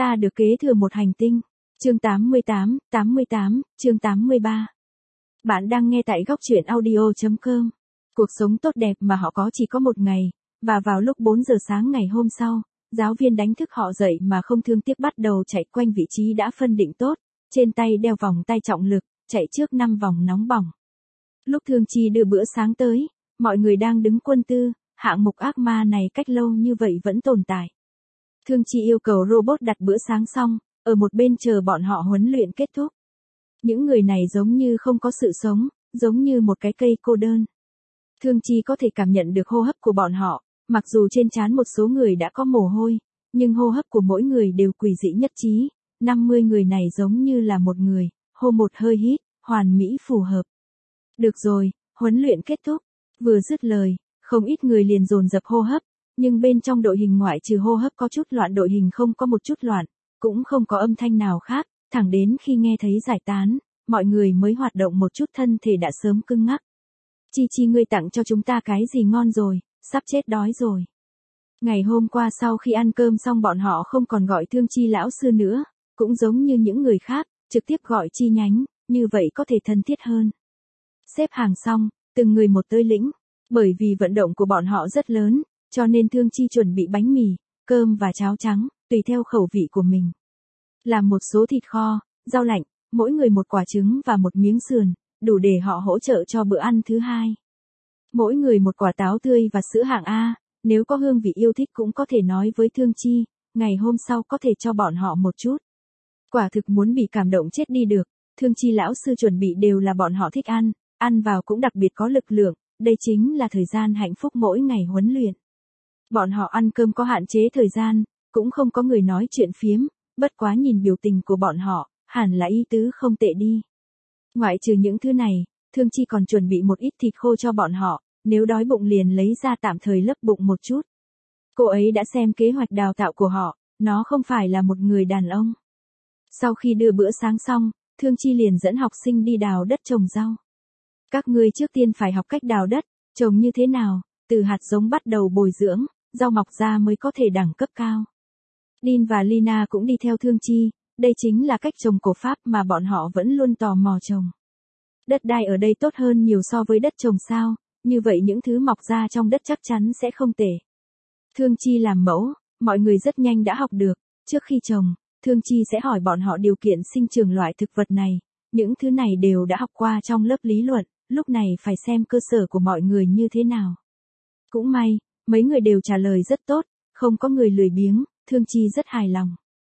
Ta được kế thừa một hành tinh. Chương 88, chương 83. Bạn đang nghe tại góc truyện audio.com. Cuộc sống tốt đẹp mà họ có chỉ có một ngày, và vào lúc 4 giờ sáng ngày hôm sau, giáo viên đánh thức họ dậy mà không thương tiếc bắt đầu chạy quanh vị trí đã phân định tốt, trên tay đeo vòng tay trọng lực, chạy trước 5 vòng nóng bỏng. Lúc Thương Chi đưa bữa sáng tới, mọi người đang đứng quân tư, hạng mục ác ma này cách lâu như vậy vẫn tồn tại. Thương Chi yêu cầu robot đặt bữa sáng xong, ở một bên chờ bọn họ huấn luyện kết thúc. Những người này giống như không có sự sống, giống như một cái cây cô đơn. Thương Chi có thể cảm nhận được hô hấp của bọn họ, mặc dù trên trán một số người đã có mồ hôi, nhưng hô hấp của mỗi người đều quỷ dị nhất trí. 50 người này giống như là một người, hô một hơi hít, hoàn mỹ phù hợp. Được rồi, huấn luyện kết thúc. Vừa dứt lời, không ít người liền dồn dập hô hấp, nhưng bên trong đội hình ngoại trừ hô hấp có chút loạn, đội hình không có một chút loạn, cũng không có âm thanh nào khác, thẳng đến khi nghe thấy giải tán, mọi người mới hoạt động một chút, thân thể đã sớm cứng ngắc. Chi Chi, ngươi tặng cho chúng ta cái gì ngon rồi, sắp chết đói rồi. Ngày hôm qua sau khi ăn cơm xong bọn họ không còn gọi Thương Chi lão sư nữa, cũng giống như những người khác, trực tiếp gọi Chi nhánh, như vậy có thể thân thiết hơn. Xếp hàng xong, từng người một tới lĩnh, bởi vì vận động của bọn họ rất lớn, cho nên Thương Chi chuẩn bị bánh mì, cơm và cháo trắng, tùy theo khẩu vị của mình. Làm một số thịt kho, rau lạnh, mỗi người một quả trứng và một miếng sườn, đủ để họ hỗ trợ cho bữa ăn thứ hai. Mỗi người một quả táo tươi và sữa hạng A, nếu có hương vị yêu thích cũng có thể nói với Thương Chi, ngày hôm sau có thể cho bọn họ một chút. Quả thực muốn bị cảm động chết đi được, Thương Chi lão sư chuẩn bị đều là bọn họ thích ăn vào cũng đặc biệt có lực lượng, đây chính là thời gian hạnh phúc mỗi ngày huấn luyện. Bọn họ ăn cơm có hạn chế thời gian, cũng không có người nói chuyện phiếm, bất quá nhìn biểu tình của bọn họ, hẳn là ý tứ không tệ đi. Ngoại trừ những thứ này, Thương Chi còn chuẩn bị một ít thịt khô cho bọn họ, nếu đói bụng liền lấy ra tạm thời lấp bụng một chút. Cô ấy đã xem kế hoạch đào tạo của họ, nó không phải là một người đàn ông. Sau khi đưa bữa sáng xong, Thương Chi liền dẫn học sinh đi đào đất trồng rau. Các ngươi trước tiên phải học cách đào đất, trồng như thế nào, từ hạt giống bắt đầu bồi dưỡng, rau mọc ra mới có thể đẳng cấp cao. Dean và Lina cũng đi theo Thương Chi, đây chính là cách trồng cổ Pháp mà bọn họ vẫn luôn tò mò trồng. Đất đai ở đây tốt hơn nhiều so với đất trồng sao, như vậy những thứ mọc ra trong đất chắc chắn sẽ không tệ. Thương Chi làm mẫu, mọi người rất nhanh đã học được, trước khi trồng, Thương Chi sẽ hỏi bọn họ điều kiện sinh trưởng loại thực vật này, những thứ này đều đã học qua trong lớp lý luận, lúc này phải xem cơ sở của mọi người như thế nào. Cũng may, mấy người đều trả lời rất tốt, không có người lười biếng, Thương Chi rất hài lòng.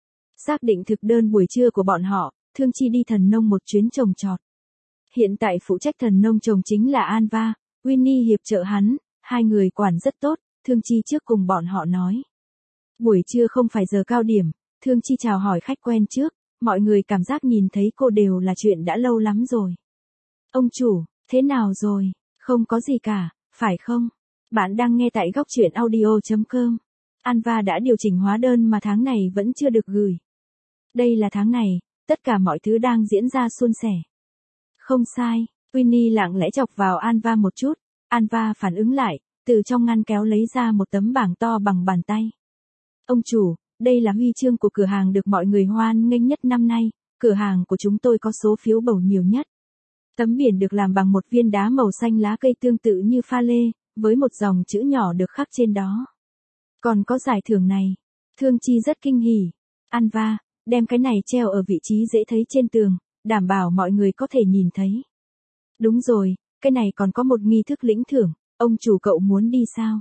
Xác định thực đơn buổi trưa của bọn họ, Thương Chi đi thần nông một chuyến trồng trọt. Hiện tại phụ trách thần nông trồng chính là Anva, Winnie hiệp trợ hắn, hai người quản rất tốt, Thương Chi trước cùng bọn họ nói. Buổi trưa không phải giờ cao điểm, Thương Chi chào hỏi khách quen trước, mọi người cảm giác nhìn thấy cô đều là chuyện đã lâu lắm rồi. Ông chủ, thế nào rồi? Không có gì cả, phải không? Bạn đang nghe tại góc truyện audio.com. Anva đã điều chỉnh hóa đơn mà tháng này vẫn chưa được gửi. Đây là tháng này, tất cả mọi thứ đang diễn ra suôn sẻ. Không sai, Winnie lặng lẽ chọc vào Anva một chút, Anva phản ứng lại, từ trong ngăn kéo lấy ra một tấm bảng to bằng bàn tay. Ông chủ, đây là huy chương của cửa hàng được mọi người hoan nghênh nhất năm nay, cửa hàng của chúng tôi có số phiếu bầu nhiều nhất. Tấm biển được làm bằng một viên đá màu xanh lá cây tương tự như pha lê, với một dòng chữ nhỏ được khắc trên đó. Còn có giải thưởng này. Thương Chi rất kinh hỉ. Anva, đem cái này treo ở vị trí dễ thấy trên tường, đảm bảo mọi người có thể nhìn thấy. Đúng rồi, cái này còn có một nghi thức lĩnh thưởng, ông chủ cậu muốn đi sao?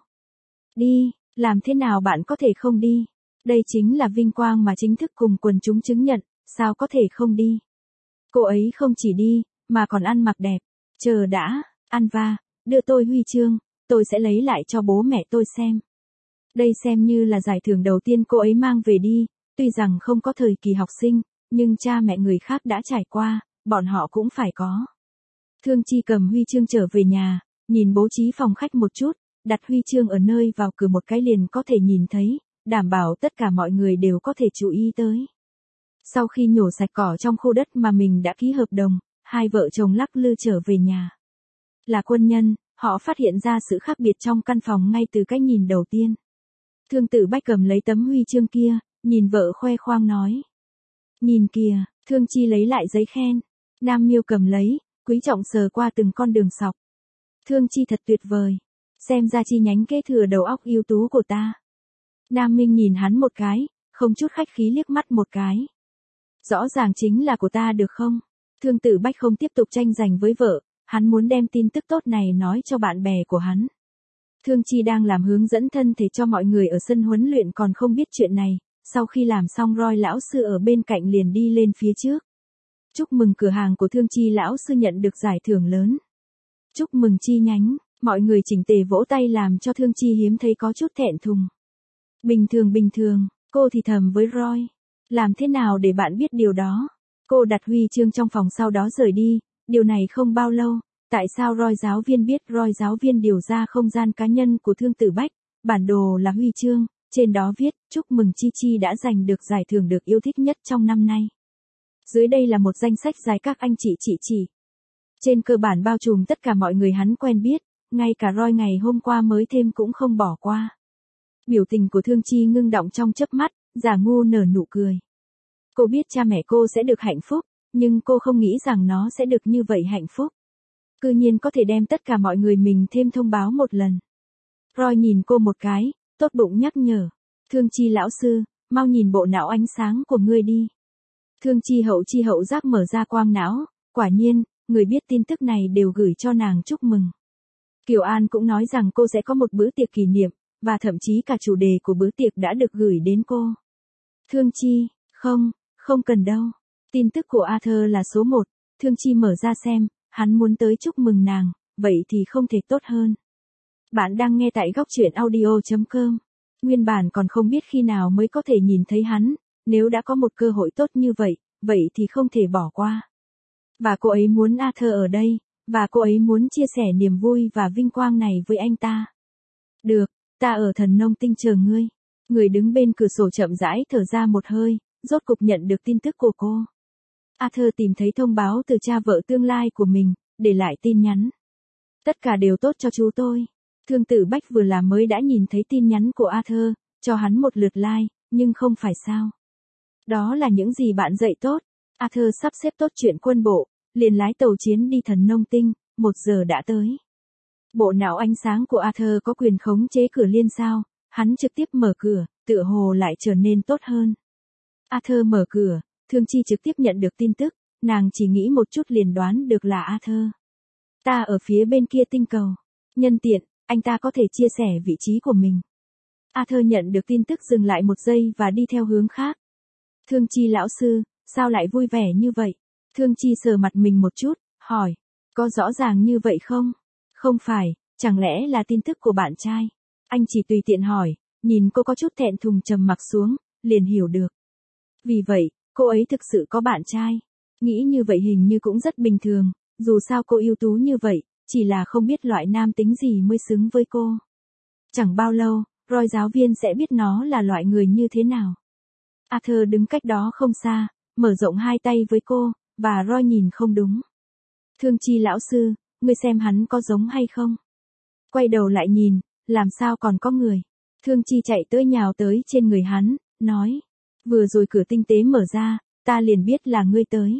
Đi, làm thế nào bạn có thể không đi? Đây chính là vinh quang mà chính thức cùng quần chúng chứng nhận, sao có thể không đi? Cô ấy không chỉ đi, mà còn ăn mặc đẹp. Chờ đã, Anva, đưa tôi huy chương, tôi sẽ lấy lại cho bố mẹ tôi xem. Đây xem như là giải thưởng đầu tiên cô ấy mang về đi, tuy rằng không có thời kỳ học sinh, nhưng cha mẹ người khác đã trải qua, bọn họ cũng phải có. Thương Chi cầm huy chương trở về nhà, nhìn bố trí phòng khách một chút, đặt huy chương ở nơi vào cửa một cái liền có thể nhìn thấy, đảm bảo tất cả mọi người đều có thể chú ý tới. Sau khi nhổ sạch cỏ trong khu đất mà mình đã ký hợp đồng, hai vợ chồng lắc lư trở về nhà. Là quân nhân, họ phát hiện ra sự khác biệt trong căn phòng ngay từ cái nhìn đầu tiên. Thương Tử Bách cầm lấy tấm huy chương kia, nhìn vợ khoe khoang nói. Nhìn kìa, Thương Chi lấy lại giấy khen. Nam Miêu cầm lấy, quý trọng sờ qua từng con đường sọc. Thương Chi thật tuyệt vời. Xem ra chi nhánh kế thừa đầu óc ưu tú của ta. Nam Minh nhìn hắn một cái, không chút khách khí liếc mắt một cái. Rõ ràng chính là của ta được không? Thương Tử Bách không tiếp tục tranh giành với vợ, hắn muốn đem tin tức tốt này nói cho bạn bè của hắn. Thương Chi đang làm hướng dẫn thân thể cho mọi người ở sân huấn luyện còn không biết chuyện này, sau khi làm xong Roy lão sư ở bên cạnh liền đi lên phía trước. Chúc mừng cửa hàng của Thương Chi lão sư nhận được giải thưởng lớn. Chúc mừng chi nhánh, mọi người chỉnh tề vỗ tay làm cho Thương Chi hiếm thấy có chút thẹn thùng. Bình thường, cô thì thầm với Roy. Làm thế nào để bạn biết điều đó? Cô đặt huy chương trong phòng sau đó rời đi, điều này không bao lâu. Tại sao Roy giáo viên biết? Roy giáo viên điều ra không gian cá nhân của Thương Tử Bách, bản đồ là huy chương, trên đó viết, chúc mừng Chi Chi đã giành được giải thưởng được yêu thích nhất trong năm nay. Dưới đây là một danh sách dài các anh chị chỉ. Trên cơ bản bao trùm tất cả mọi người hắn quen biết, ngay cả Roy ngày hôm qua mới thêm cũng không bỏ qua. Biểu tình của Thương Chi ngưng động trong chớp mắt, giả ngu nở nụ cười. Cô biết cha mẹ cô sẽ được hạnh phúc, nhưng cô không nghĩ rằng nó sẽ được như vậy hạnh phúc. Cư nhiên có thể đem tất cả mọi người mình thêm thông báo một lần. Roy nhìn cô một cái, tốt bụng nhắc nhở. Thương Chi lão sư, mau nhìn bộ não ánh sáng của ngươi đi. Thương Chi hậu giác mở ra quang não, quả nhiên, người biết tin tức này đều gửi cho nàng chúc mừng. Kiều An cũng nói rằng cô sẽ có một bữa tiệc kỷ niệm, và thậm chí cả chủ đề của bữa tiệc đã được gửi đến cô. Thương Chi, không cần đâu. Tin tức của Arthur là số 1, Thương Chi mở ra xem, hắn muốn tới chúc mừng nàng, vậy thì không thể tốt hơn. Bạn đang nghe tại góc truyện audio.com. Nguyên bản còn không biết khi nào mới có thể nhìn thấy hắn, nếu đã có một cơ hội tốt như vậy thì không thể bỏ qua. Và cô ấy muốn Arthur ở đây, và cô ấy muốn chia sẻ niềm vui và vinh quang này với anh ta. Được, ta ở Thần Nông Tinh chờ ngươi. Người đứng bên cửa sổ chậm rãi thở ra một hơi, rốt cục nhận được tin tức của cô. Arthur tìm thấy thông báo từ cha vợ tương lai của mình, để lại tin nhắn. Tất cả đều tốt cho chú tôi. Thương Tử Bách vừa làm mới đã nhìn thấy tin nhắn của Arthur, cho hắn một lượt like, nhưng không phải sao. Đó là những gì bạn dạy tốt. Arthur sắp xếp tốt chuyện quân bộ, liền lái tàu chiến đi Thần Nông Tinh, 1 giờ đã tới. Bộ não ánh sáng của Arthur có quyền khống chế cửa liên sao, hắn trực tiếp mở cửa, tựa hồ lại trở nên tốt hơn. Arthur mở cửa, Thương Chi trực tiếp nhận được tin tức, nàng chỉ nghĩ một chút liền đoán được là Arthur. Ta ở phía bên kia tinh cầu. Nhân tiện, anh ta có thể chia sẻ vị trí của mình. Arthur nhận được tin tức dừng lại 1 giây và đi theo hướng khác. Thương Chi lão sư, sao lại vui vẻ như vậy? Thương Chi sờ mặt mình một chút, hỏi, có rõ ràng như vậy không? Không phải, chẳng lẽ là tin tức của bạn trai? Anh chỉ tùy tiện hỏi, nhìn cô có chút thẹn thùng trầm mặc xuống, liền hiểu được. Vì vậy, cô ấy thực sự có bạn trai. Nghĩ như vậy hình như cũng rất bình thường, dù sao cô ưu tú như vậy, chỉ là không biết loại nam tính gì mới xứng với cô. Chẳng bao lâu, Roy giáo viên sẽ biết nó là loại người như thế nào. Arthur đứng cách đó không xa, mở rộng hai tay với cô, và Roy nhìn không đúng. Thương Chi lão sư, ngươi xem hắn có giống hay không? Quay đầu lại nhìn, làm sao còn có người. Thương Chi chạy tới nhào tới trên người hắn, nói. Vừa rồi cửa tinh tế mở ra, ta liền biết là ngươi tới.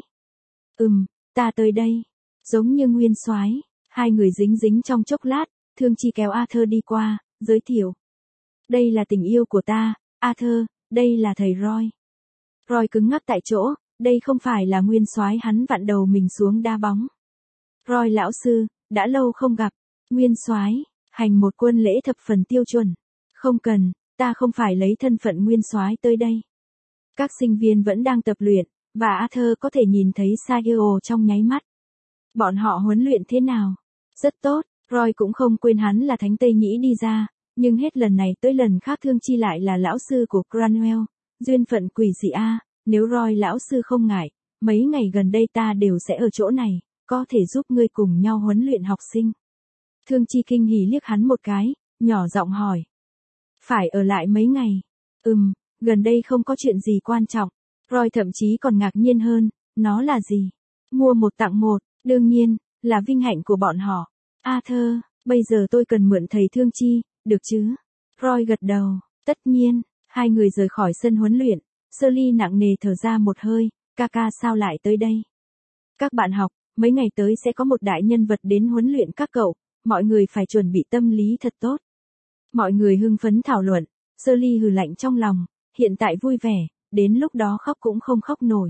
Ta tới đây. Giống như nguyên soái. Hai người dính trong chốc lát, Thương Chi kéo Arthur đi qua, giới thiệu. Đây là tình yêu của ta, Arthur, đây là thầy Roy. Roy cứng ngắc tại chỗ, đây không phải là nguyên soái, hắn vặn đầu mình xuống đá bóng. Roy lão sư, đã lâu không gặp. Nguyên soái, hành một quân lễ thập phần tiêu chuẩn. Không cần, ta không phải lấy thân phận nguyên soái tới đây. Các sinh viên vẫn đang tập luyện, và Arthur có thể nhìn thấy Sayo trong nháy mắt. Bọn họ huấn luyện thế nào? Rất tốt, Roy cũng không quên hắn là thánh Tây Nhĩ đi ra, nhưng hết lần này tới lần khác Thương Chi lại là lão sư của Cranwell, duyên phận quỷ dị a. Nếu Roy lão sư không ngại, mấy ngày gần đây ta đều sẽ ở chỗ này, có thể giúp ngươi cùng nhau huấn luyện học sinh. Thương Chi kinh hỉ liếc hắn một cái, nhỏ giọng hỏi. Phải ở lại mấy ngày? Gần đây không có chuyện gì quan trọng. Roy thậm chí còn ngạc nhiên hơn, nó là gì? Mua 1 tặng 1, đương nhiên, là vinh hạnh của bọn họ. Arthur, bây giờ tôi cần mượn thầy Thương Chi, được chứ? Roy gật đầu, tất nhiên, Hai người rời khỏi sân huấn luyện, Shirley nặng nề thở ra một hơi, ca ca sao lại tới đây? Các bạn học, mấy ngày tới sẽ có một đại nhân vật đến huấn luyện các cậu, mọi người phải chuẩn bị tâm lý thật tốt. Mọi người hưng phấn thảo luận, Shirley hừ lạnh trong lòng, hiện tại vui vẻ, đến lúc đó khóc cũng không khóc nổi.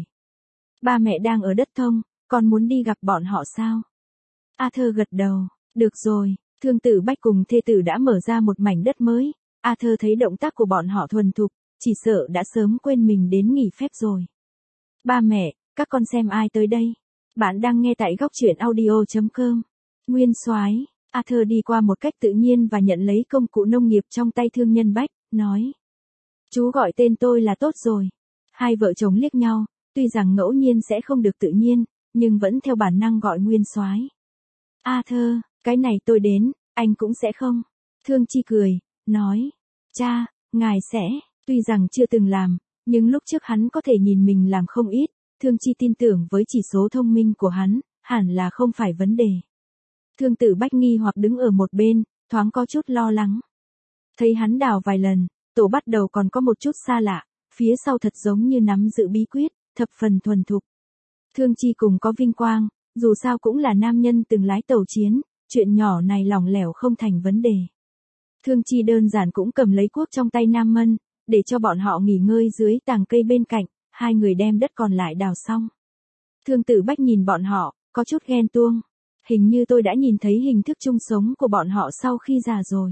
Ba mẹ đang ở đất thông, con muốn đi gặp bọn họ sao? Arthur gật đầu, được rồi, Thương Tử Bách cùng thê tử đã mở ra một mảnh đất mới, Arthur thấy động tác của bọn họ thuần thục, chỉ sợ đã sớm quên mình đến nghỉ phép rồi. Ba mẹ, các con xem ai tới đây? Bạn đang nghe tại góc truyện audio.com. Nguyên Soái, Arthur đi qua một cách tự nhiên và nhận lấy công cụ nông nghiệp trong tay thương nhân Bách, nói. Chú gọi tên tôi là tốt rồi. Hai vợ chồng liếc nhau, tuy rằng ngẫu nhiên sẽ không được tự nhiên, nhưng vẫn theo bản năng gọi Nguyên Soái. Arthur, cái này tôi đến, anh cũng sẽ không? Thương Chi cười, nói. Cha, ngài sẽ, tuy rằng chưa từng làm, nhưng lúc trước hắn có thể nhìn mình làm không ít, Thương Chi tin tưởng với chỉ số thông minh của hắn, hẳn là không phải vấn đề. Thương Tử Bách nghi hoặc đứng ở một bên, thoáng có chút lo lắng. Thấy hắn đào vài lần, tổ bắt đầu còn có một chút xa lạ, phía sau thật giống như nắm giữ bí quyết, thập phần thuần thục. Thương Chi cùng có vinh quang, dù sao cũng là nam nhân từng lái tàu chiến, chuyện nhỏ này lỏng lẻo không thành vấn đề. Thương Chi đơn giản cũng cầm lấy cuốc trong tay Nam Mân, để cho bọn họ nghỉ ngơi dưới tàng cây bên cạnh, hai người đem đất còn lại đào xong. Thương Tử Bách nhìn bọn họ, có chút ghen tuông. Hình như tôi đã nhìn thấy hình thức chung sống của bọn họ sau khi già rồi.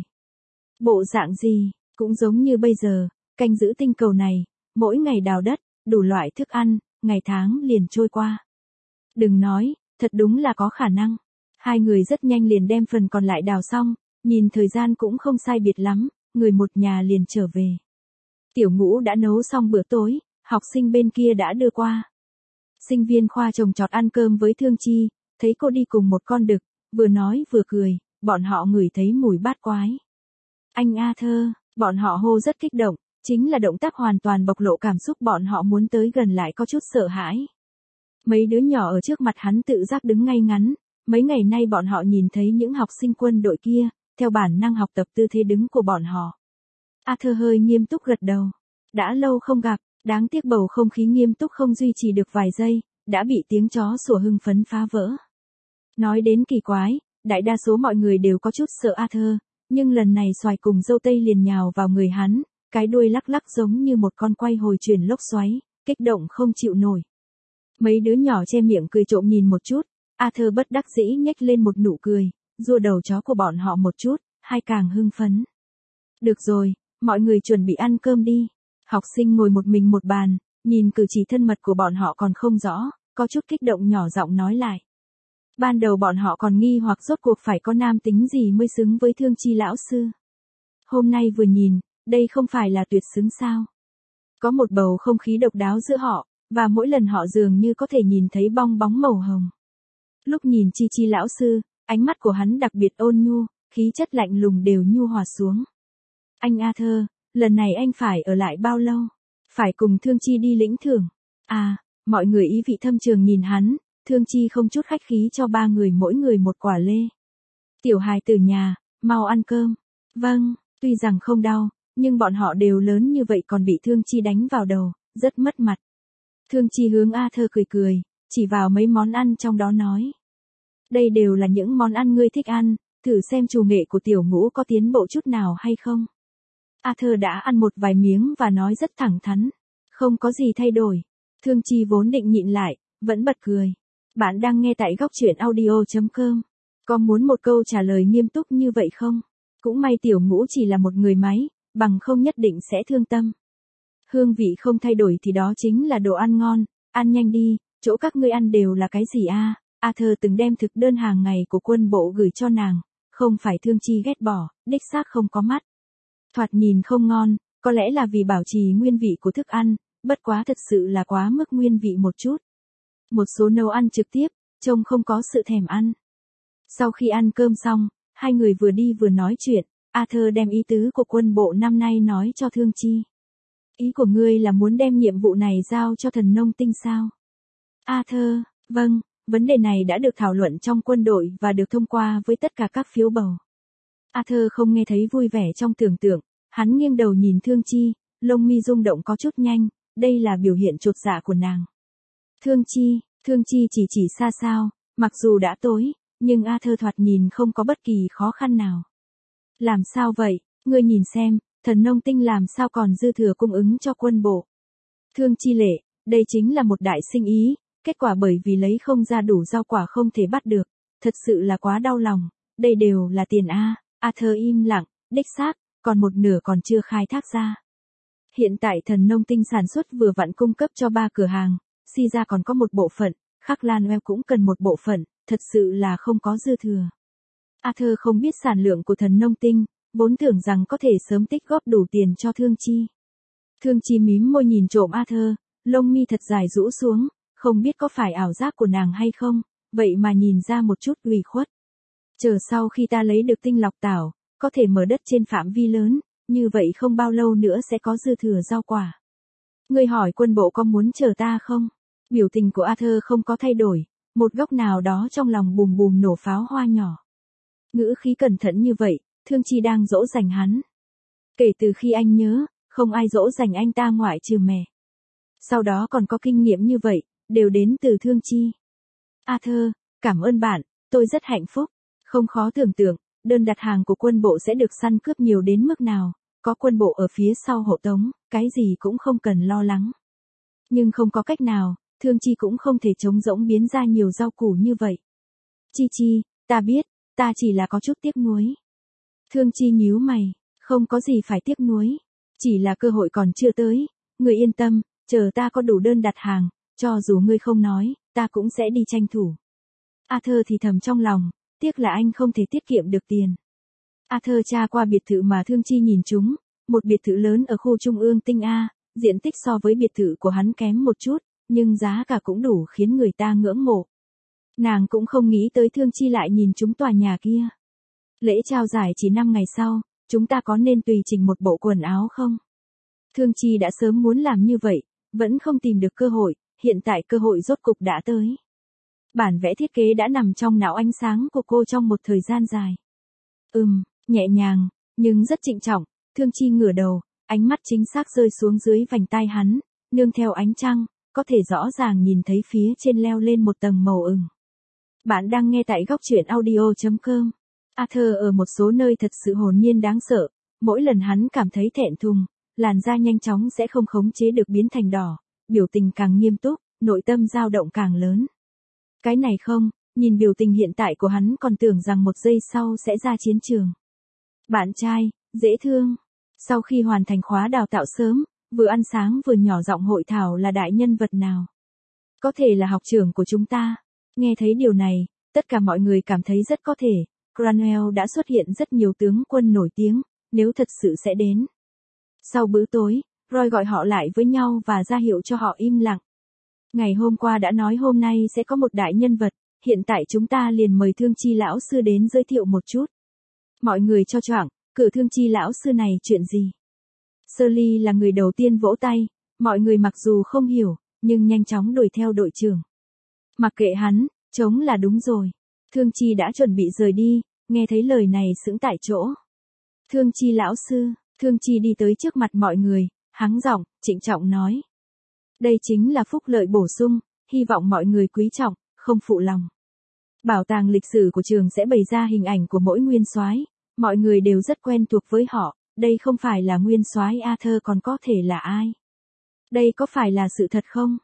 Bộ dạng gì, cũng giống như bây giờ, canh giữ tinh cầu này, mỗi ngày đào đất, đủ loại thức ăn, ngày tháng liền trôi qua. Đừng nói, thật đúng là có khả năng. Hai người rất nhanh liền đem phần còn lại đào xong, nhìn thời gian cũng không sai biệt lắm, người một nhà liền trở về. Tiểu Ngũ đã nấu xong bữa tối, học sinh bên kia đã đưa qua. Sinh viên khoa trồng trọt ăn cơm với Thương Chi, thấy cô đi cùng một con đực, vừa nói vừa cười, bọn họ ngửi thấy mùi bát quái. Anh Arthur, bọn họ hô rất kích động, chính là động tác hoàn toàn bộc lộ cảm xúc bọn họ muốn tới gần lại có chút sợ hãi. Mấy đứa nhỏ ở trước mặt hắn tự giác đứng ngay ngắn, mấy ngày nay bọn họ nhìn thấy những học sinh quân đội kia, theo bản năng học tập tư thế đứng của bọn họ. Arthur hơi nghiêm túc gật đầu. Đã lâu không gặp, đáng tiếc bầu không khí nghiêm túc không duy trì được vài giây, đã bị tiếng chó sủa hưng phấn phá vỡ. Nói đến kỳ quái, đại đa số mọi người đều có chút sợ Arthur, nhưng lần này xoài cùng dâu tây liền nhào vào người hắn, cái đuôi lắc lắc giống như một con quay hồi chuyển lốc xoáy, kích động không chịu nổi. Mấy đứa nhỏ che miệng cười trộm nhìn một chút, Arthur bất đắc dĩ nhếch lên một nụ cười, rua đầu chó của bọn họ một chút, hai càng hưng phấn. Được rồi, mọi người chuẩn bị ăn cơm đi. Học sinh ngồi một mình một bàn, nhìn cử chỉ thân mật của bọn họ còn không rõ, có chút kích động nhỏ giọng nói lại. Ban đầu bọn họ còn nghi hoặc rốt cuộc phải có nam tính gì mới xứng với Thương Chi lão sư. Hôm nay vừa nhìn, đây không phải là tuyệt xứng sao. Có một bầu không khí độc đáo giữa họ, và mỗi lần họ dường như có thể nhìn thấy bong bóng màu hồng. Lúc nhìn Chi lão sư, ánh mắt của hắn đặc biệt ôn nhu, khí chất lạnh lùng đều nhu hòa xuống. Anh Arthur, lần này anh phải ở lại bao lâu? Phải cùng Thương Chi đi lĩnh thưởng. À, mọi người ý vị thâm trường nhìn hắn, Thương Chi không chút khách khí cho ba người mỗi người một quả lê. Tiểu hài từ nhà, mau ăn cơm. Vâng, tuy rằng không đau, nhưng bọn họ đều lớn như vậy còn bị Thương Chi đánh vào đầu, rất mất mặt. Thương Chi hướng Arthur cười cười, chỉ vào mấy món ăn trong đó nói. Đây đều là những món ăn ngươi thích ăn, thử xem chủ nghệ của Tiểu Ngũ có tiến bộ chút nào hay không. Arthur đã ăn một vài miếng và nói rất thẳng thắn. Không có gì thay đổi. Thương Chi vốn định nhịn lại, vẫn bật cười. Bạn đang nghe tại góc truyện audio.com. Có muốn một câu trả lời nghiêm túc như vậy không? Cũng may Tiểu Ngũ chỉ là một người máy, bằng không nhất định sẽ thương tâm. Hương vị không thay đổi thì đó chính là đồ ăn ngon, ăn nhanh đi, chỗ các ngươi ăn đều là cái gì a? Arthur từng đem thực đơn hàng ngày của quân bộ gửi cho nàng, không phải Thương Chi ghét bỏ, đích xác không có mắt. Thoạt nhìn không ngon, có lẽ là vì bảo trì nguyên vị của thức ăn, bất quá thật sự là quá mức nguyên vị một chút. Một số nấu ăn trực tiếp, trông không có sự thèm ăn. Sau khi ăn cơm xong, hai người vừa đi vừa nói chuyện, Arthur đem ý tứ của quân bộ năm nay nói cho Thương Chi. Ý của ngươi là muốn đem nhiệm vụ này giao cho thần nông tinh sao? Arthur, vâng, vấn đề này đã được thảo luận trong quân đội và được thông qua với tất cả các phiếu bầu. Arthur không nghe thấy vui vẻ trong tưởng tượng, hắn nghiêng đầu nhìn Thương Chi, lông mi rung động có chút nhanh, đây là biểu hiện chột dạ của nàng. Thương Chi chỉ xa sao, mặc dù đã tối, nhưng Arthur thoạt nhìn không có bất kỳ khó khăn nào. Làm sao vậy, ngươi nhìn xem, thần nông tinh làm sao còn dư thừa cung ứng cho quân bộ. Thương Chi lệ, đây chính là một đại sinh ý, kết quả bởi vì lấy không ra đủ rau quả không thể bắt được, thật sự là quá đau lòng, đây đều là tiền A. Arthur im lặng, đích xác, còn một nửa còn chưa khai thác ra. Hiện tại thần nông tinh sản xuất vừa vặn cung cấp cho 3 cửa hàng, si ra còn có một bộ phận, Khắc Lan Oil cũng cần một bộ phận, thật sự là không có dư thừa. Arthur không biết sản lượng của thần nông tinh, vốn tưởng rằng có thể sớm tích góp đủ tiền cho Thương Chi. Thương Chi mím môi nhìn trộm Arthur, lông mi thật dài rũ xuống, không biết có phải ảo giác của nàng hay không, vậy mà nhìn ra một chút ủy khuất. Chờ sau khi ta lấy được tinh lọc tảo, có thể mở đất trên phạm vi lớn, như vậy không bao lâu nữa sẽ có dư thừa rau quả. Ngươi hỏi quân bộ có muốn chờ ta không? Biểu tình của Arthur không có thay đổi, một góc nào đó trong lòng bùm bùm nổ pháo hoa nhỏ. Ngữ khí cẩn thận như vậy, Thương Chi đang dỗ dành hắn. Kể từ khi anh nhớ, không ai dỗ dành anh ta ngoại trừ mẹ. Sau đó còn có kinh nghiệm như vậy, đều đến từ Thương Chi. Arthur, cảm ơn bạn, tôi rất hạnh phúc. Không khó tưởng tượng, đơn đặt hàng của quân bộ sẽ được săn cướp nhiều đến mức nào, có quân bộ ở phía sau hộ tống, cái gì cũng không cần lo lắng. Nhưng không có cách nào, Thương Chi cũng không thể trống rỗng biến ra nhiều rau củ như vậy. Chi, ta biết, ta chỉ là có chút tiếc nuối. Thương Chi nhíu mày, không có gì phải tiếc nuối, chỉ là cơ hội còn chưa tới, ngươi yên tâm, chờ ta có đủ đơn đặt hàng, cho dù ngươi không nói, ta cũng sẽ đi tranh thủ. Arthur thì thầm trong lòng, tiếc là anh không thể tiết kiệm được tiền. Arthur tra qua biệt thự mà Thương Chi nhìn chúng, một biệt thự lớn ở khu trung ương tinh A, diện tích so với biệt thự của hắn kém một chút, nhưng giá cả cũng đủ khiến người ta ngưỡng mộ. Nàng cũng không nghĩ tới Thương Chi lại nhìn chúng tòa nhà kia. Lễ trao giải chỉ 5 ngày sau, chúng ta có nên tùy chỉnh một bộ quần áo không? Thương Chi đã sớm muốn làm như vậy, vẫn không tìm được cơ hội, hiện tại cơ hội rốt cục đã tới. Bản vẽ thiết kế đã nằm trong não ánh sáng của cô trong một thời gian dài. Nhẹ nhàng, nhưng rất trịnh trọng, Thương Chi ngửa đầu, ánh mắt chính xác rơi xuống dưới vành tai hắn, nương theo ánh trăng, có thể rõ ràng nhìn thấy phía trên leo lên một tầng màu ửng. Bạn đang nghe tại góc truyện audio.com. Arthur ở một số nơi thật sự hồn nhiên đáng sợ, mỗi lần hắn cảm thấy thẹn thùng, làn da nhanh chóng sẽ không khống chế được biến thành đỏ, biểu tình càng nghiêm túc, nội tâm dao động càng lớn. Cái này không, nhìn biểu tình hiện tại của hắn còn tưởng rằng một giây sau sẽ ra chiến trường. Bạn trai, dễ thương. Sau khi hoàn thành khóa đào tạo sớm, vừa ăn sáng vừa nhỏ giọng hội thảo là đại nhân vật nào. Có thể là học trưởng của chúng ta. Nghe thấy điều này, tất cả mọi người cảm thấy rất có thể, Cranwell đã xuất hiện rất nhiều tướng quân nổi tiếng, nếu thật sự sẽ đến. Sau bữa tối, Roy gọi họ lại với nhau và ra hiệu cho họ im lặng. Ngày hôm qua đã nói hôm nay sẽ có một đại nhân vật, hiện tại chúng ta liền mời Thương Chi lão sư đến giới thiệu một chút. Mọi người cho choảng, cử Thương Chi lão sư này chuyện gì? Shirley là người đầu tiên vỗ tay, mọi người mặc dù không hiểu, nhưng nhanh chóng đuổi theo đội trưởng. Mặc kệ hắn, chống là đúng rồi. Thương Chi đã chuẩn bị rời đi, nghe thấy lời này sững tại chỗ. Thương Chi lão sư, Thương Chi đi tới trước mặt mọi người, hắng giọng, trịnh trọng nói. Đây chính là phúc lợi bổ sung, hy vọng mọi người quý trọng, không phụ lòng. Bảo tàng lịch sử của trường sẽ bày ra hình ảnh của mỗi nguyên soái, mọi người đều rất quen thuộc với họ, đây không phải là nguyên soái Arthur còn có thể là ai? Đây có phải là sự thật không?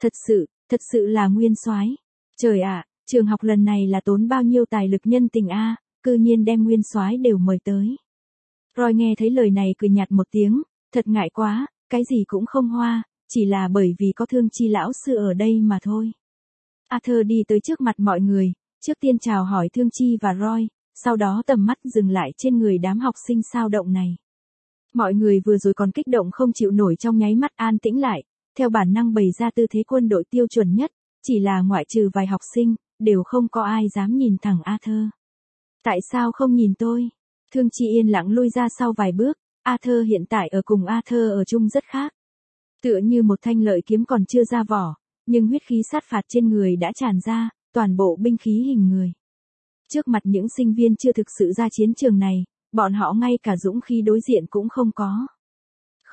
Thật sự là nguyên soái. Trời ạ, trường học lần này là tốn bao nhiêu tài lực nhân tình a, cư nhiên đem nguyên soái đều mời tới. Roy nghe thấy lời này cười nhạt một tiếng, thật ngại quá, cái gì cũng không hoa, chỉ là bởi vì có Thương Chi lão sư ở đây mà thôi. Arthur đi tới trước mặt mọi người, trước tiên chào hỏi Thương Chi và Roy, sau đó tầm mắt dừng lại trên người đám học sinh sao động này. Mọi người vừa rồi còn kích động không chịu nổi trong nháy mắt an tĩnh lại, theo bản năng bày ra tư thế quân đội tiêu chuẩn nhất, chỉ là ngoại trừ vài học sinh, đều không có ai dám nhìn thẳng Arthur. Tại sao không nhìn tôi? Thương Chi yên lặng lui ra sau vài bước, Arthur hiện tại ở cùng Arthur ở chung rất khác. Tựa như một thanh lợi kiếm còn chưa ra vỏ, nhưng huyết khí sát phạt trên người đã tràn ra, toàn bộ binh khí hình người. Trước mặt những sinh viên chưa thực sự ra chiến trường này, bọn họ ngay cả dũng khí đối diện cũng không có.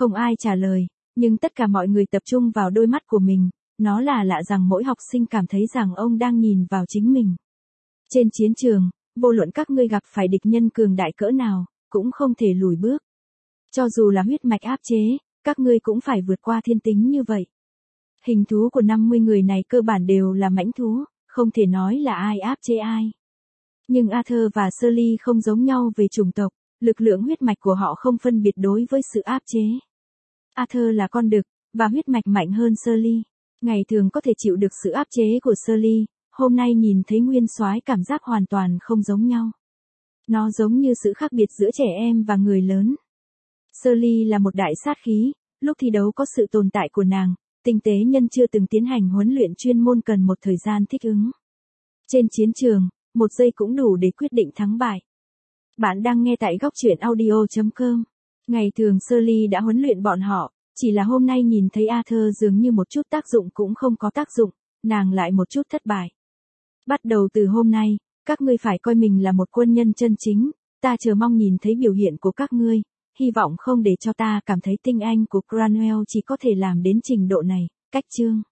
Không ai trả lời, nhưng tất cả mọi người tập trung vào đôi mắt của mình, nó là lạ rằng mỗi học sinh cảm thấy rằng ông đang nhìn vào chính mình. Trên chiến trường, vô luận các ngươi gặp phải địch nhân cường đại cỡ nào, cũng không thể lùi bước. Cho dù là huyết mạch áp chế, các ngươi cũng phải vượt qua thiên tính như vậy. Hình thú của 50 người này cơ bản đều là mãnh thú, không thể nói là ai áp chế ai. Nhưng Arthur và Sully không giống nhau về chủng tộc, lực lượng huyết mạch của họ không phân biệt đối với sự áp chế. Arthur là con đực, và huyết mạch mạnh hơn Sully. Ngày thường có thể chịu được sự áp chế của Sully, hôm nay nhìn thấy nguyên soái cảm giác hoàn toàn không giống nhau. Nó giống như sự khác biệt giữa trẻ em và người lớn. Sully là một đại sát khí, lúc thi đấu có sự tồn tại của nàng, tinh tế nhân chưa từng tiến hành huấn luyện chuyên môn cần một thời gian thích ứng. Trên chiến trường, một giây cũng đủ để quyết định thắng bại. Bạn đang nghe tại góc truyện audio.com. Ngày thường Sully đã huấn luyện bọn họ, chỉ là hôm nay nhìn thấy Arthur dường như một chút tác dụng cũng không có tác dụng, nàng lại một chút thất bại. Bắt đầu từ hôm nay, các ngươi phải coi mình là một quân nhân chân chính, ta chờ mong nhìn thấy biểu hiện của các ngươi, hy vọng không để cho ta cảm thấy tinh anh của Cranwell chỉ có thể làm đến trình độ này. Cách chương